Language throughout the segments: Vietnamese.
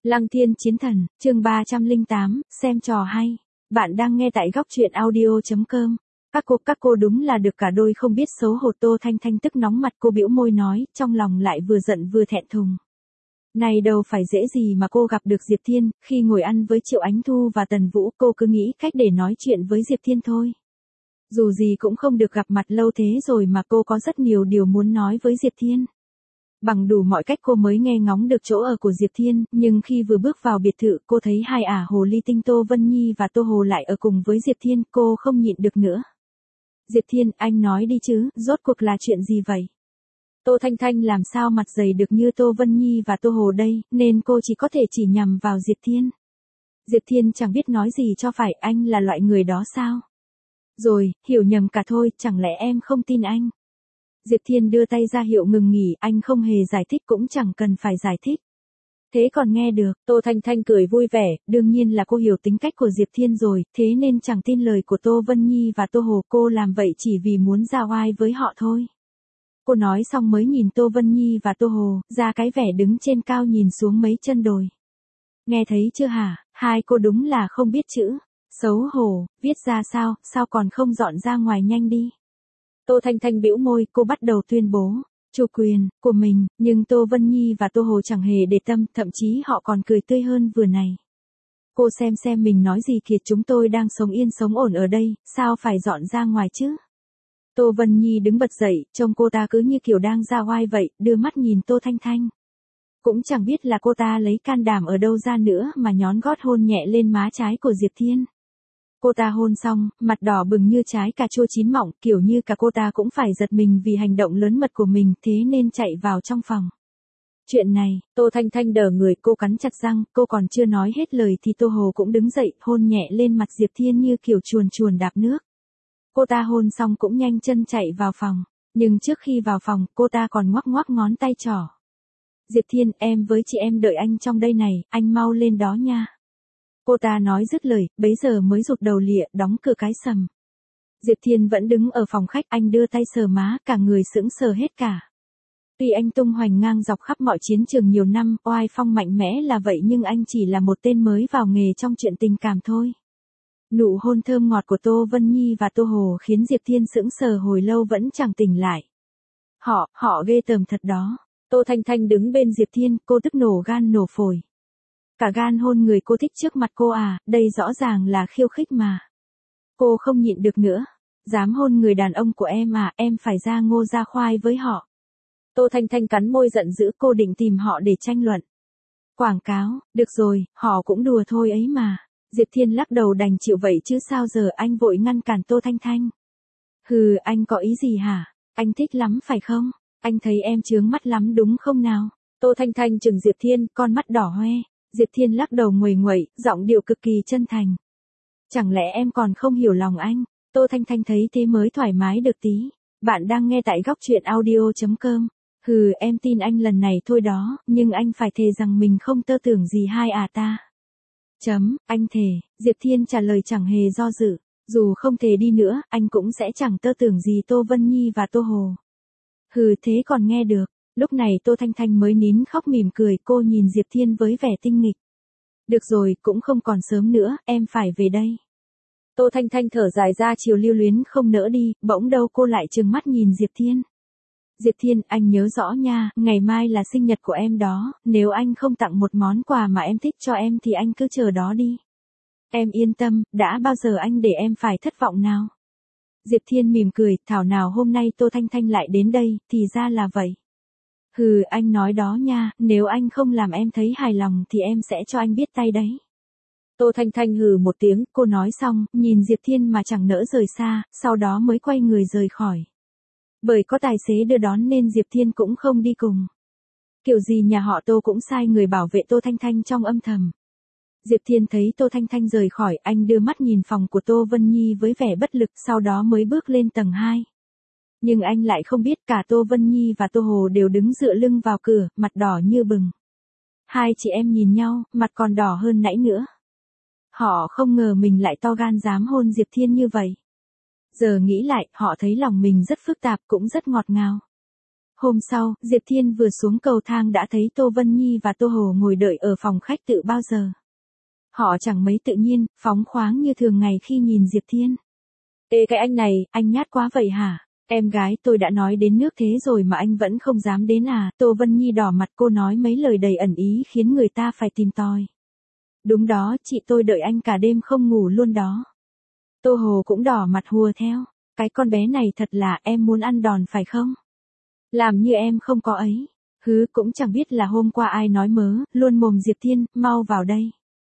Lăng Thiên Chiến Thần, chương 308, xem trò hay. Bạn đang nghe tại góc truyện audio.com. Các cô đúng là được cả đôi không biết xấu hổ. Tô Thanh Thanh tức nóng mặt, cô bĩu môi nói, trong lòng lại vừa giận vừa thẹn thùng. Này đâu phải dễ gì mà cô gặp được Diệp Thiên, khi ngồi ăn với Triệu Ánh Thu và Tần Vũ cô cứ nghĩ cách để nói chuyện với Diệp Thiên thôi. Dù gì cũng không được gặp mặt lâu thế rồi mà cô có rất nhiều điều muốn nói với Diệp Thiên. Bằng đủ mọi cách cô mới nghe ngóng được chỗ ở của Diệp Thiên, nhưng khi vừa bước vào biệt thự cô thấy hai hồ ly tinh Tô Vân Nhi và Tô Hồ lại ở cùng với Diệp Thiên, cô không nhịn được nữa. Diệp Thiên, anh nói đi chứ, rốt cuộc là chuyện gì vậy? Tô Thanh Thanh làm sao mặt dày được như Tô Vân Nhi và Tô Hồ đây, nên cô chỉ có thể chỉ nhằm vào Diệp Thiên. Diệp Thiên chẳng biết nói gì cho phải, anh là loại người đó sao? Rồi, hiểu nhầm cả thôi, chẳng lẽ em không tin anh? Diệp Thiên đưa tay ra hiệu ngừng nghỉ, anh không hề giải thích cũng chẳng cần phải giải thích. Thế còn nghe được, Tô Thanh Thanh cười vui vẻ, đương nhiên là cô hiểu tính cách của Diệp Thiên rồi, thế nên chẳng tin lời của Tô Vân Nhi và Tô Hồ, cô làm vậy chỉ vì muốn ra oai với họ thôi. Cô nói xong mới nhìn Tô Vân Nhi và Tô Hồ, ra cái vẻ đứng trên cao nhìn xuống mấy chân đồi. Nghe thấy chưa hả, hai cô đúng là không biết chữ, xấu hổ, viết ra sao còn không dọn ra ngoài nhanh đi. Tô Thanh Thanh bĩu môi, cô bắt đầu tuyên bố chủ quyền của mình, nhưng Tô Vân Nhi và Tô Hồ chẳng hề để tâm, thậm chí họ còn cười tươi hơn vừa này. Cô xem mình nói gì kìa, chúng tôi đang sống yên sống ổn ở đây, sao phải dọn ra ngoài chứ? Tô Vân Nhi đứng bật dậy, trông cô ta cứ như kiểu đang ra oai vậy, đưa mắt nhìn Tô Thanh Thanh. Cũng chẳng biết là cô ta lấy can đảm ở đâu ra nữa mà nhón gót hôn nhẹ lên má trái của Diệp Thiên. Cô ta hôn xong, mặt đỏ bừng như trái cà chua chín mọng, kiểu như cả cô ta cũng phải giật mình vì hành động lớn mật của mình, thế nên chạy vào trong phòng. Chuyện này, Tô Thanh Thanh đờ người, cô cắn chặt răng, cô còn chưa nói hết lời thì Tô Hồ cũng đứng dậy, hôn nhẹ lên mặt Diệp Thiên như kiểu chuồn chuồn đạp nước. Cô ta hôn xong cũng nhanh chân chạy vào phòng, nhưng trước khi vào phòng, cô ta còn ngoắc ngoắc ngón tay trỏ. Diệp Thiên, em với chị em đợi anh trong đây này, anh mau lên đó nha. Cô ta nói dứt lời, bấy giờ mới rụt đầu lịa, đóng cửa cái sầm. Diệp Thiên vẫn đứng ở phòng khách, anh đưa tay sờ má, cả người sững sờ hết cả. Tuy anh tung hoành ngang dọc khắp mọi chiến trường nhiều năm, oai phong mạnh mẽ là vậy nhưng anh chỉ là một tên mới vào nghề trong chuyện tình cảm thôi. Nụ hôn thơm ngọt của Tô Vân Nhi và Tô Hồ khiến Diệp Thiên sững sờ hồi lâu vẫn chẳng tỉnh lại. Họ ghê tởm thật đó. Tô Thanh Thanh đứng bên Diệp Thiên, cô tức nổ gan nổ phổi. Cả gan hôn người cô thích trước mặt cô à, đây rõ ràng là khiêu khích mà. Cô không nhịn được nữa. Dám hôn người đàn ông của em à, em phải ra ngô ra khoai với họ. Tô Thanh Thanh cắn môi giận dữ, cô định tìm họ để tranh luận. Quảng cáo, được rồi, họ cũng đùa thôi ấy mà. Diệp Thiên lắc đầu đành chịu vậy chứ sao giờ, anh vội ngăn cản Tô Thanh Thanh. Hừ, anh có ý gì hả? Anh thích lắm phải không? Anh thấy em chướng mắt lắm đúng không nào? Tô Thanh Thanh trừng Diệp Thiên, con mắt đỏ hoe. Diệp Thiên lắc đầu nguầy nguậy, giọng điệu cực kỳ chân thành. Chẳng lẽ em còn không hiểu lòng anh? Tô Thanh Thanh thấy thế mới thoải mái được tí. Bạn đang nghe tại góc truyện audio.com. Hừ, em tin anh lần này thôi đó, nhưng anh phải thề rằng mình không tơ tưởng gì hai ta. Anh thề, Diệp Thiên trả lời chẳng hề do dự. Dù không thề đi nữa, anh cũng sẽ chẳng tơ tưởng gì Tô Vân Nhi và Tô Hồ. Hừ, thế còn nghe được. Lúc này Tô Thanh Thanh mới nín khóc mỉm cười, cô nhìn Diệp Thiên với vẻ tinh nghịch. Được rồi, cũng không còn sớm nữa, em phải về đây. Tô Thanh Thanh thở dài ra chiều lưu luyến không nỡ đi, bỗng đâu cô lại trừng mắt nhìn Diệp Thiên. Diệp Thiên, anh nhớ rõ nha, ngày mai là sinh nhật của em đó, nếu anh không tặng một món quà mà em thích cho em thì anh cứ chờ đó đi. Em yên tâm, đã bao giờ anh để em phải thất vọng nào? Diệp Thiên mỉm cười, thảo nào hôm nay Tô Thanh Thanh lại đến đây, thì ra là vậy. Hừ, anh nói đó nha, nếu anh không làm em thấy hài lòng thì em sẽ cho anh biết tay đấy. Tô Thanh Thanh hừ một tiếng, cô nói xong, nhìn Diệp Thiên mà chẳng nỡ rời xa, sau đó mới quay người rời khỏi. Bởi có tài xế đưa đón nên Diệp Thiên cũng không đi cùng. Kiểu gì nhà họ Tô cũng sai người bảo vệ Tô Thanh Thanh trong âm thầm. Diệp Thiên thấy Tô Thanh Thanh rời khỏi, anh đưa mắt nhìn phòng của Tô Vân Nhi với vẻ bất lực, sau đó mới bước lên tầng 2. Nhưng anh lại không biết cả Tô Vân Nhi và Tô Hồ đều đứng dựa lưng vào cửa, mặt đỏ như bừng. Hai chị em nhìn nhau, mặt còn đỏ hơn nãy nữa. Họ không ngờ mình lại to gan dám hôn Diệp Thiên như vậy. Giờ nghĩ lại, họ thấy lòng mình rất phức tạp cũng rất ngọt ngào. Hôm sau, Diệp Thiên vừa xuống cầu thang đã thấy Tô Vân Nhi và Tô Hồ ngồi đợi ở phòng khách tự bao giờ. Họ chẳng mấy tự nhiên, phóng khoáng như thường ngày khi nhìn Diệp Thiên. Ê cái anh này, anh nhát quá vậy hả? Em gái tôi đã nói đến nước thế rồi mà anh vẫn không dám đến à? Tô Vân Nhi đỏ mặt, cô nói mấy lời đầy ẩn ý khiến người ta phải tìm tòi. Đúng đó, chị tôi đợi anh cả đêm không ngủ luôn đó. Tô Hồ cũng đỏ mặt hùa theo. Cái con bé này thật là em muốn ăn đòn phải không? Làm như em không có ấy. Hứ cũng chẳng biết là hôm qua ai nói mớ, luôn mồm Diệp Thiên, mau vào đây.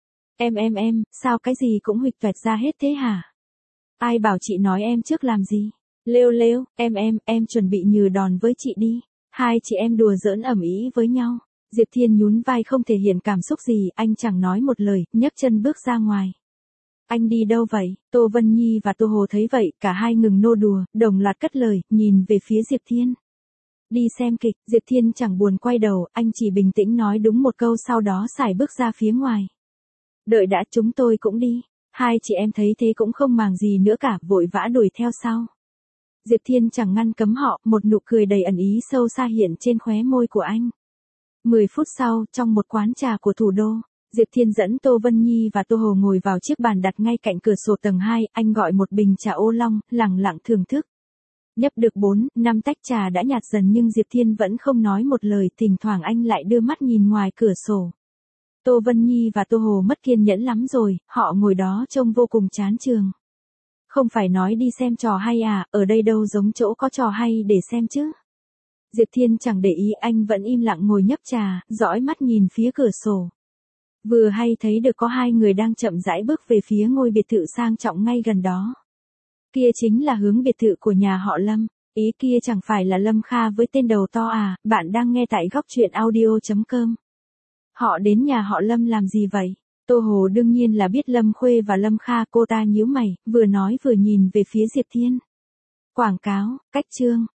Em, sao cái gì cũng huỵch toẹt ra hết thế hả? Ai bảo chị nói em trước làm gì? Lêu, em chuẩn bị nhừ đòn với chị đi. Hai chị em đùa giỡn ầm ĩ với nhau. Diệp Thiên nhún vai không thể hiện cảm xúc gì, anh chẳng nói một lời, nhấc chân bước ra ngoài. Anh đi đâu vậy? Tô Vân Nhi và Tô Hồ thấy vậy, cả hai ngừng nô đùa, đồng loạt cất lời, nhìn về phía Diệp Thiên. Đi xem kịch, Diệp Thiên chẳng buồn quay đầu, anh chỉ bình tĩnh nói đúng một câu sau đó sải bước ra phía ngoài. Đợi đã, chúng tôi cũng đi. Hai chị em thấy thế cũng không màng gì nữa cả, vội vã đuổi theo sau. Diệp Thiên chẳng ngăn cấm họ, một nụ cười đầy ẩn ý sâu xa hiện trên khóe môi của anh. 10 phút sau, trong một quán trà của thủ đô, Diệp Thiên dẫn Tô Vân Nhi và Tô Hồ ngồi vào chiếc bàn đặt ngay cạnh cửa sổ tầng 2, anh gọi một bình trà ô long, lẳng lặng thưởng thức. Nhấp được 4-5 tách trà đã nhạt dần nhưng Diệp Thiên vẫn không nói một lời, thỉnh thoảng anh lại đưa mắt nhìn ngoài cửa sổ. Tô Vân Nhi và Tô Hồ mất kiên nhẫn lắm rồi, họ ngồi đó trông vô cùng chán chường. Không phải nói đi xem trò hay à, ở đây đâu giống chỗ có trò hay để xem chứ. Diệp Thiên chẳng để ý, anh vẫn im lặng ngồi nhấp trà, dõi mắt nhìn phía cửa sổ. Vừa hay thấy được có hai người đang chậm rãi bước về phía ngôi biệt thự sang trọng ngay gần đó. Kia chính là hướng biệt thự của nhà họ Lâm. Ý kia chẳng phải là Lâm Kha với tên đầu to à? Bạn đang nghe tại góc truyện audio.com. Họ đến nhà họ Lâm làm gì vậy? Tô Hồ đương nhiên là biết Lâm Khuê và Lâm Kha, cô ta nhíu mày, vừa nói vừa nhìn về phía Diệp Thiên. Quảng cáo, cách chương.